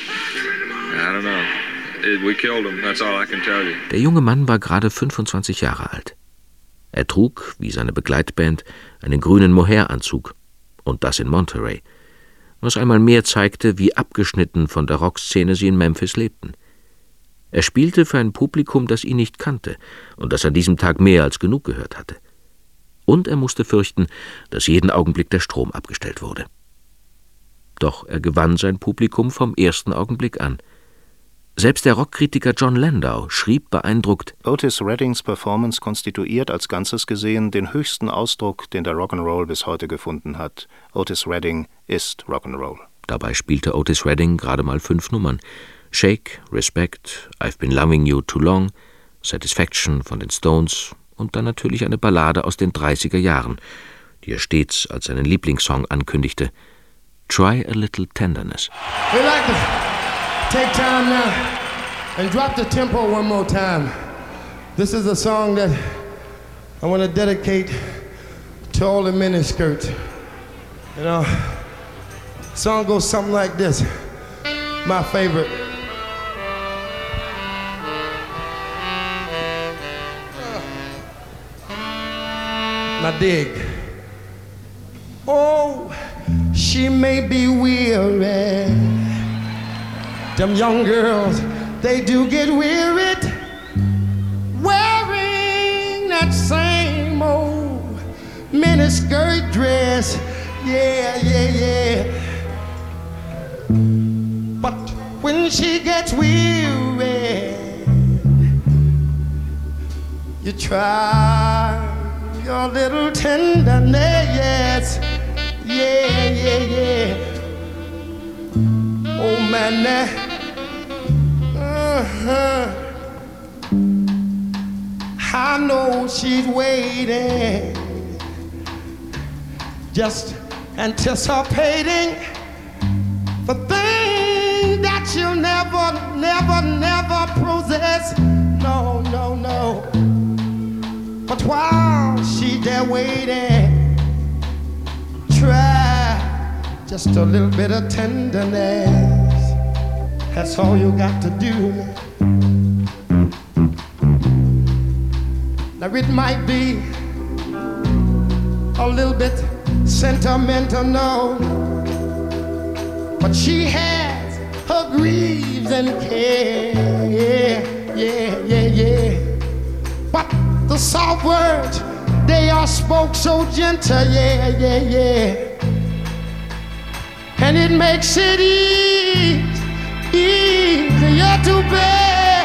I don't know. We killed him. That's all I can tell you. Der junge Mann war gerade fünfundzwanzig Jahre alt. Er trug, wie seine Begleitband, einen grünen Mohair-Anzug. Und das in Monterey. Was einmal mehr zeigte, wie abgeschnitten von der Rockszene sie in Memphis lebten. Er spielte für ein Publikum, das ihn nicht kannte und das an diesem Tag mehr als genug gehört hatte. Und er musste fürchten, dass jeden Augenblick der Strom abgestellt wurde. Doch er gewann sein Publikum vom ersten Augenblick an. Selbst der Rockkritiker John Landau schrieb beeindruckt: Otis Reddings Performance konstituiert als Ganzes gesehen den höchsten Ausdruck, den der Rock'n'Roll bis heute gefunden hat. Otis Redding ist Rock'n'Roll. Dabei spielte Otis Redding gerade mal fünf Nummern: Shake, Respect, I've Been Loving You Too Long, Satisfaction von den Stones und dann natürlich eine Ballade aus den dreißiger Jahren, die er stets als seinen Lieblingssong ankündigte: Try a Little Tenderness. We like to take time now and drop the tempo one more time. This is a song that I want to dedicate to all the miniskirts. You know, the song goes something like this. My favorite. Now dig. Oh, she may be weary. Them young girls, they do get wearied wearing that same old miniskirt dress. Yeah, yeah, yeah. But when she gets weary, you try your little tenderness. Yeah, yeah, yeah. Oh man, that Uh-huh. I know she's waiting, just anticipating the thing that you'll never, never, never possess. No, no, no. But while she's there waiting, try just a little bit of tenderness. That's all you got to do. Now it might be a little bit sentimental, no, but she has her grieves and care. Yeah, yeah, yeah, yeah. But the soft words, they are spoke so gentle. Yeah, yeah, yeah. And it makes it easy, easier to bear.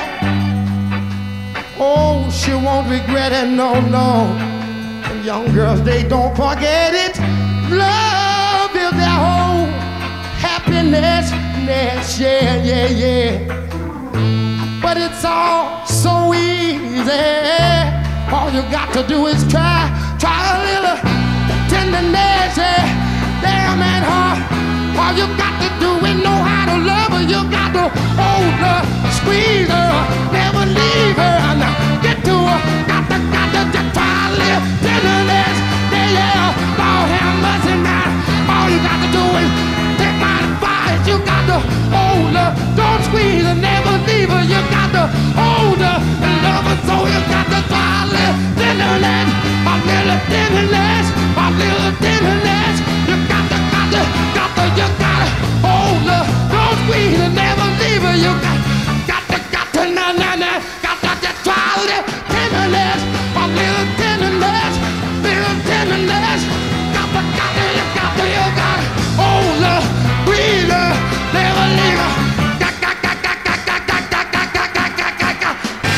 Oh, she won't regret it, no, no. And young girls, they don't forget it. Love is their whole happiness, ness, yeah, yeah, yeah. But it's all so easy. All you got to do is try, try a little tenderness, yeah. Damn at her. All you got to do is know how to love her. You got to hold her, squeeze her, never leave her. Now get to her, got to, got to just try a little tenderness. Yeah, yeah, Lord have mercy now. All you got to do is take my advice. You got to hold her, don't squeeze her, never leave her. You got to hold her and love her. So you got to try a little tenderness, a little tenderness, a little tenderness. You got to, got to, got to, you got to hold her, don't squeeze her, never leave her. You got, got to, got to, na na na, got to just try a little tenderness, a little tenderness, little tenderness. Got to, got to, you got to, you got to hold her, breathe her, never leave her. Got, got, got, got, got, got, got, got, got, got, got, got, got.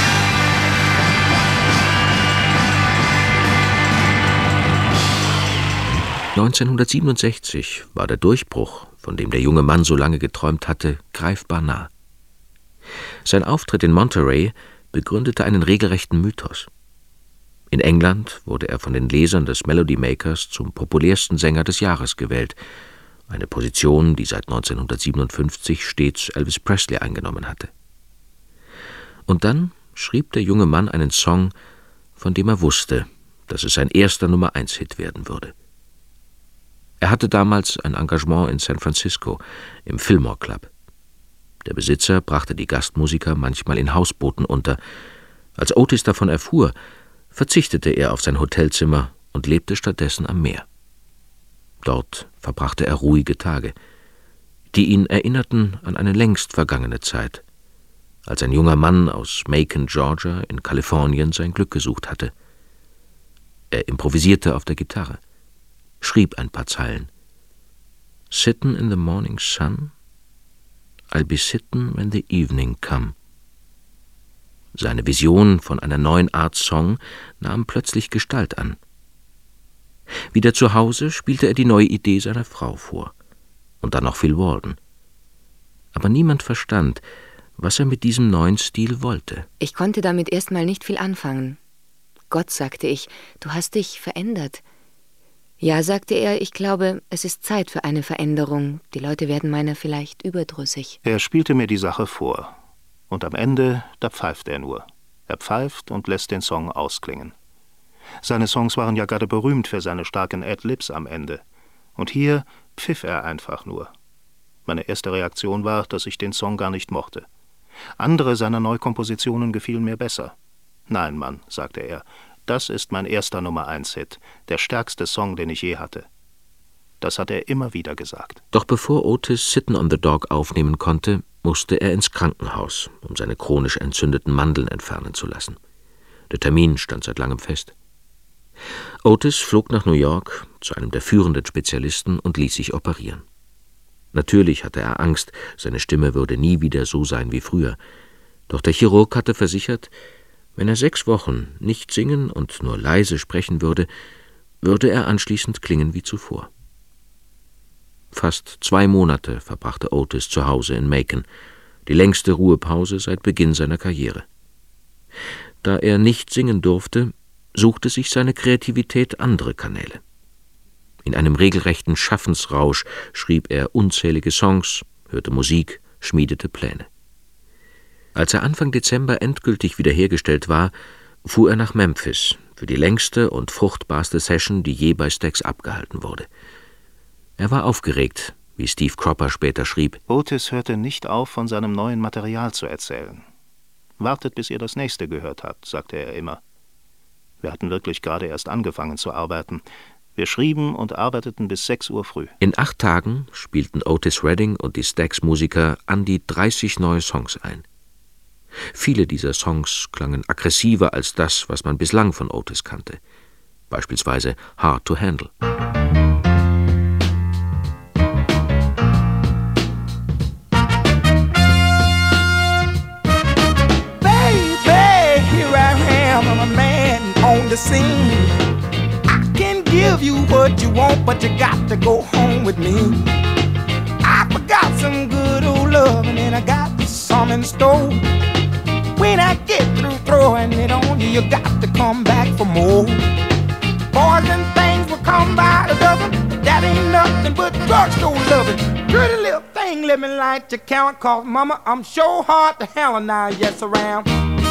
neunzehnhundertsiebenundsechzig war der Durchbruch, von dem der junge Mann so lange geträumt hatte, greifbar nah. Sein Auftritt in Monterey begründete einen regelrechten Mythos. In England wurde er von den Lesern des Melody Makers zum populärsten Sänger des Jahres gewählt, eine Position, die seit neunzehnhundertsiebenundfünfzig stets Elvis Presley eingenommen hatte. Und dann schrieb der junge Mann einen Song, von dem er wusste, dass es sein erster Nummer-eins-Hit werden würde. Er hatte damals ein Engagement in San Francisco, im Fillmore Club. Der Besitzer brachte die Gastmusiker manchmal in Hausbooten unter. Als Otis davon erfuhr, verzichtete er auf sein Hotelzimmer und lebte stattdessen am Meer. Dort verbrachte er ruhige Tage, die ihn erinnerten an eine längst vergangene Zeit, als ein junger Mann aus Macon, Georgia, in Kalifornien sein Glück gesucht hatte. Er improvisierte auf der Gitarre, schrieb ein paar Zeilen. Sittin' in the morning sun, I'll be sittin' when the evening come. Seine Vision von einer neuen Art Song nahm plötzlich Gestalt an. Wieder zu Hause spielte er die neue Idee seiner Frau vor. Und dann noch Phil Walden. Aber niemand verstand, was er mit diesem neuen Stil wollte. Ich konnte damit erstmal nicht viel anfangen. Gott, sagte ich, du hast dich verändert. Ja, sagte er, ich glaube, es ist Zeit für eine Veränderung. Die Leute werden meiner vielleicht überdrüssig. Er spielte mir die Sache vor. Und am Ende, da pfeift er nur. Er pfeift und lässt den Song ausklingen. Seine Songs waren ja gerade berühmt für seine starken Ad-Libs am Ende. Und hier pfiff er einfach nur. Meine erste Reaktion war, dass ich den Song gar nicht mochte. Andere seiner Neukompositionen gefielen mir besser. Nein, Mann, sagte er, das ist mein erster Nummer-eins-Hit, der stärkste Song, den ich je hatte. Das hat er immer wieder gesagt. Doch bevor Otis Sittin' on the Dock aufnehmen konnte, musste er ins Krankenhaus, um seine chronisch entzündeten Mandeln entfernen zu lassen. Der Termin stand seit langem fest. Otis flog nach New York zu einem der führenden Spezialisten und ließ sich operieren. Natürlich hatte er Angst, seine Stimme würde nie wieder so sein wie früher. Doch der Chirurg hatte versichert, wenn er sechs Wochen nicht singen und nur leise sprechen würde, würde er anschließend klingen wie zuvor. Fast zwei Monate verbrachte Otis zu Hause in Macon, die längste Ruhepause seit Beginn seiner Karriere. Da er nicht singen durfte, suchte sich seine Kreativität andere Kanäle. In einem regelrechten Schaffensrausch schrieb er unzählige Songs, hörte Musik, schmiedete Pläne. Als er Anfang Dezember endgültig wiederhergestellt war, fuhr er nach Memphis für die längste und fruchtbarste Session, die je bei Stax abgehalten wurde. Er war aufgeregt, wie Steve Cropper später schrieb. Otis hörte nicht auf, von seinem neuen Material zu erzählen. Wartet, bis ihr das nächste gehört habt, sagte er immer. Wir hatten wirklich gerade erst angefangen zu arbeiten. Wir schrieben und arbeiteten bis sechs Uhr früh. In acht Tagen spielten Otis Redding und die Stax-Musiker an die dreißig neue Songs ein. Viele dieser Songs klangen aggressiver als das, was man bislang von Otis kannte. Beispielsweise Hard to Handle. Baby, here I am, I'm a man on the scene. I can give you what you want, but you got to go home with me. I forgot some good old love, and then I got some in store. When I get through throwing it on you, you got to come back for more. Boys and things will come by the dozen, but that ain't nothing but drugstore loving. Pretty little thing, let me light your count, cause mama, I'm sure hard to handle now, yes around.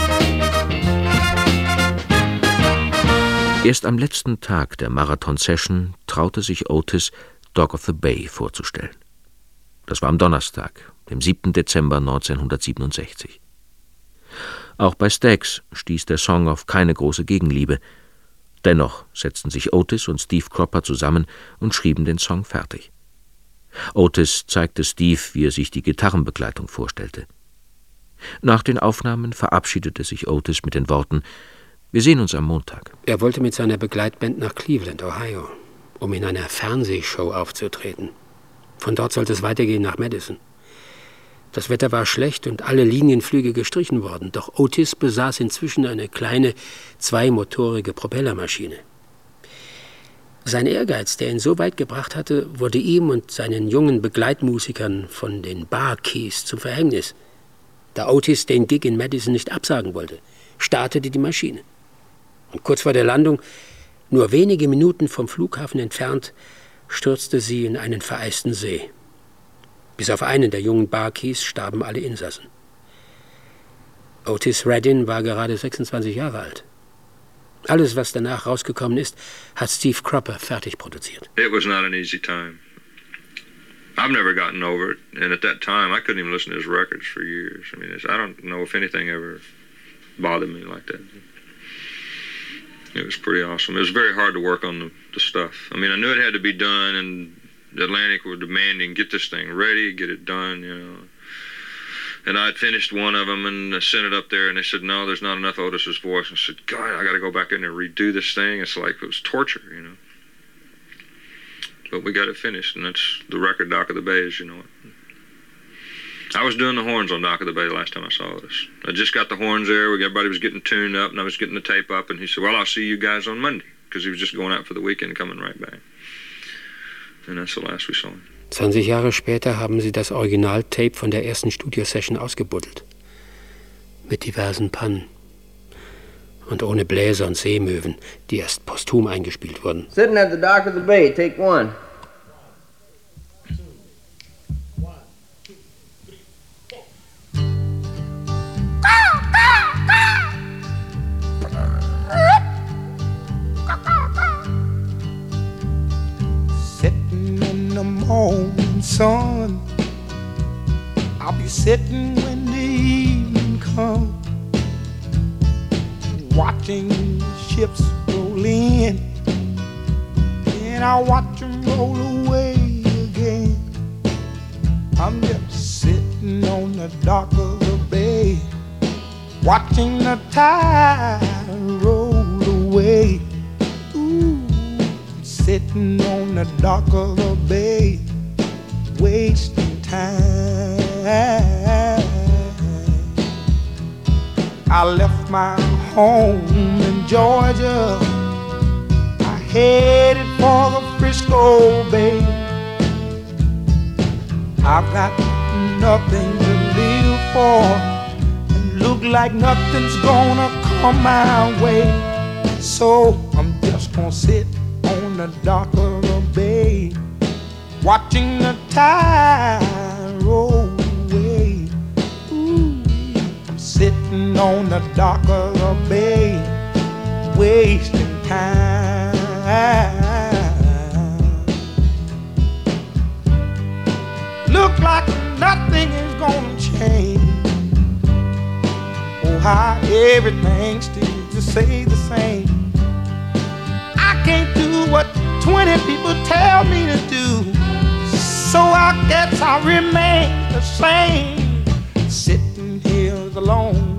Erst am letzten Tag der Marathon-Session traute sich Otis, Dog of the Bay vorzustellen. Das war am Donnerstag, dem siebten Dezember neunzehnhundertsiebenundsechzig. Auch bei Stax stieß der Song auf keine große Gegenliebe. Dennoch setzten sich Otis und Steve Cropper zusammen und schrieben den Song fertig. Otis zeigte Steve, wie er sich die Gitarrenbegleitung vorstellte. Nach den Aufnahmen verabschiedete sich Otis mit den Worten: Wir sehen uns am Montag. Er wollte mit seiner Begleitband nach Cleveland, Ohio, um in einer Fernsehshow aufzutreten. Von dort sollte es weitergehen nach Madison. Das Wetter war schlecht und alle Linienflüge gestrichen worden, doch Otis besaß inzwischen eine kleine, zweimotorige Propellermaschine. Sein Ehrgeiz, der ihn so weit gebracht hatte, wurde ihm und seinen jungen Begleitmusikern von den Bar Keys zum Verhängnis. Da Otis den Gig in Madison nicht absagen wollte, startete die Maschine. Und kurz vor der Landung, nur wenige Minuten vom Flughafen entfernt, stürzte sie in einen vereisten See. Bis auf einen der jungen Barkeys starben alle Insassen. Otis Redding war gerade sechsundzwanzig Jahre alt. Alles, was danach rausgekommen ist, hat Steve Cropper fertig produziert. It was not an easy time. I've never gotten over it, and at that time I couldn't even listen to his records for years. I mean, it's, I don't know if anything ever bothered me like that. It was pretty awesome. It was very hard to work on the, the stuff. I mean, I knew it had to be done, and Atlantic were demanding, get this thing ready, get it done, you know. And I'd finished one of them and I sent it up there, and they said, no, there's not enough Otis's voice. I said, God, I got to go back in there and redo this thing. It's like it was torture, you know. But we got it finished, and that's the record Dock of the Bay, as you know it. I was doing the horns on Dock of the Bay the last time I saw Otis. I just got the horns there. Everybody was getting tuned up, and I was getting the tape up, and he said, well, I'll see you guys on Monday, because he was just going out for the weekend and coming right back. And that's the last we saw him. zwanzig Jahre später haben sie das Originaltape von der ersten Studiosession ausgebuddelt. Mit diversen Pannen. Und ohne Bläser und Seemöwen, die erst posthum eingespielt wurden. Sitting at the dock of the bay, take one. Morning sun, I'll be sitting when the evening comes, watching ships roll in, and I'll watch them roll away again. I'm just sitting on the dock of the bay, watching the tide roll away. Sitting on the dock of the bay, wasting time. I left my home in Georgia. I headed for the Frisco Bay. I've got nothing to live for, and look like nothing's gonna come my way. So I'm just gonna sit on the dock of the bay, watching the tide roll away. Ooh, I'm sitting on the dock of the bay, wasting time. Look like nothing is gonna change. Oh, how everything still to say the same. I can't do what twenty people tell me to do. So I guess I remain the same, sitting here alone.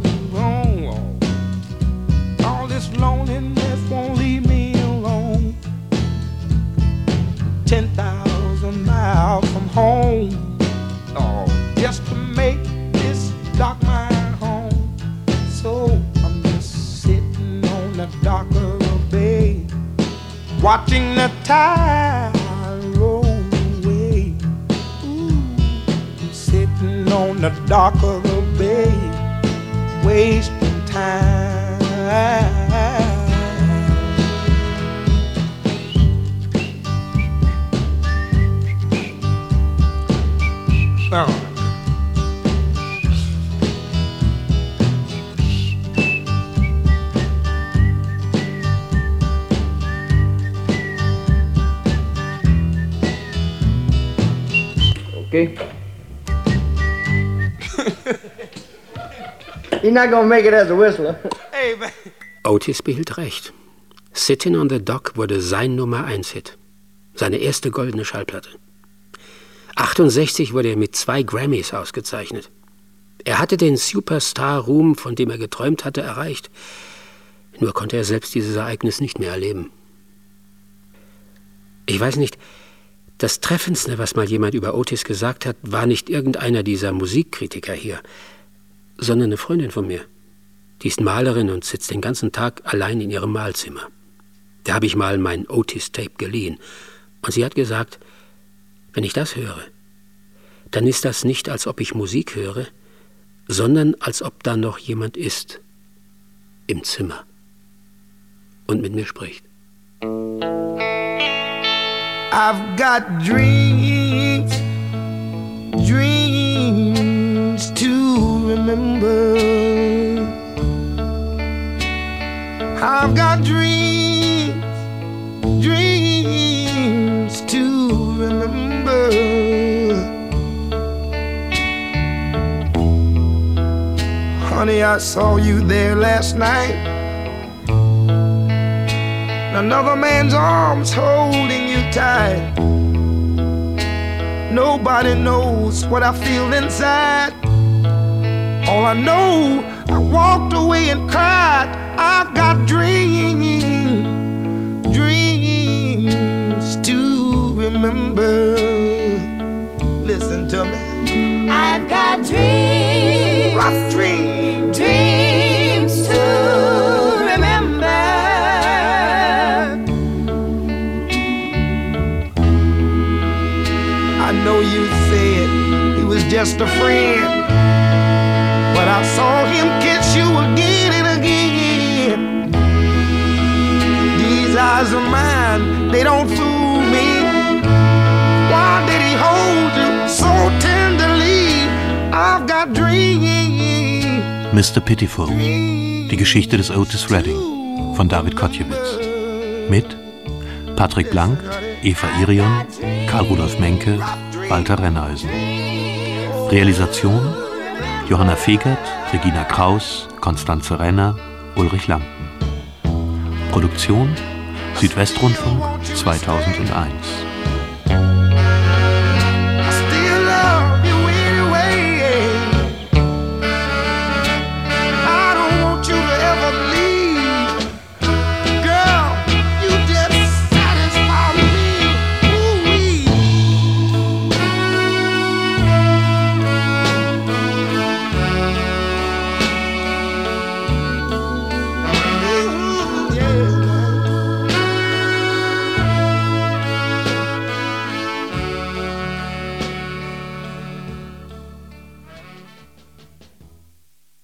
All this loneliness won't leave me alone. Ten thousand miles from home, oh, just to make this dock my home. So I'm just sitting on the dock of the bay, watching the tide roll away. Ooh, I'm sitting on the dock of the bay, wasting time. Oh. Okay. You're not gonna make it as a whistler. Hey, man. Otis behielt recht. Sittin' on the Dock wurde sein Nummer eins Hit. Seine erste goldene Schallplatte. achtundsechzig wurde er mit zwei Grammys ausgezeichnet. Er hatte den Superstar-Ruhm, von dem er geträumt hatte, erreicht. Nur konnte er selbst dieses Ereignis nicht mehr erleben. Ich weiß nicht, das Treffendste, was mal jemand über Otis gesagt hat, war nicht irgendeiner dieser Musikkritiker hier, sondern eine Freundin von mir. Die ist Malerin und sitzt den ganzen Tag allein in ihrem Malzimmer. Da habe ich mal mein Otis-Tape geliehen. Und sie hat gesagt, wenn ich das höre, dann ist das nicht, als ob ich Musik höre, sondern als ob da noch jemand ist im Zimmer und mit mir spricht. I've got dreams, dreams to remember. I've got dreams, dreams to remember. Honey, I saw you there last night. Another man's arms holding you tight. Nobody knows what I feel inside. All I know, I walked away and cried. I've got dreams, dreams to remember. Listen to me. I've got dreams, rough dreams, dreams to remember. I know you said he was just a friend, but I saw him kiss you again and again. These eyes of mine, they don't fool me. Why did he hold you so tenderly? I've got dreams. Mister Pitiful, die Geschichte des Otis Redding von David Kotjewitz. Mit Patrick Blank, Eva Irion, Karl Rudolf Menke, Walter Rennhausen. Realisation Johanna Fegert, Regina Kraus, Konstanze Renner, Ulrich Lampen. Produktion Südwestrundfunk zweitausendeins.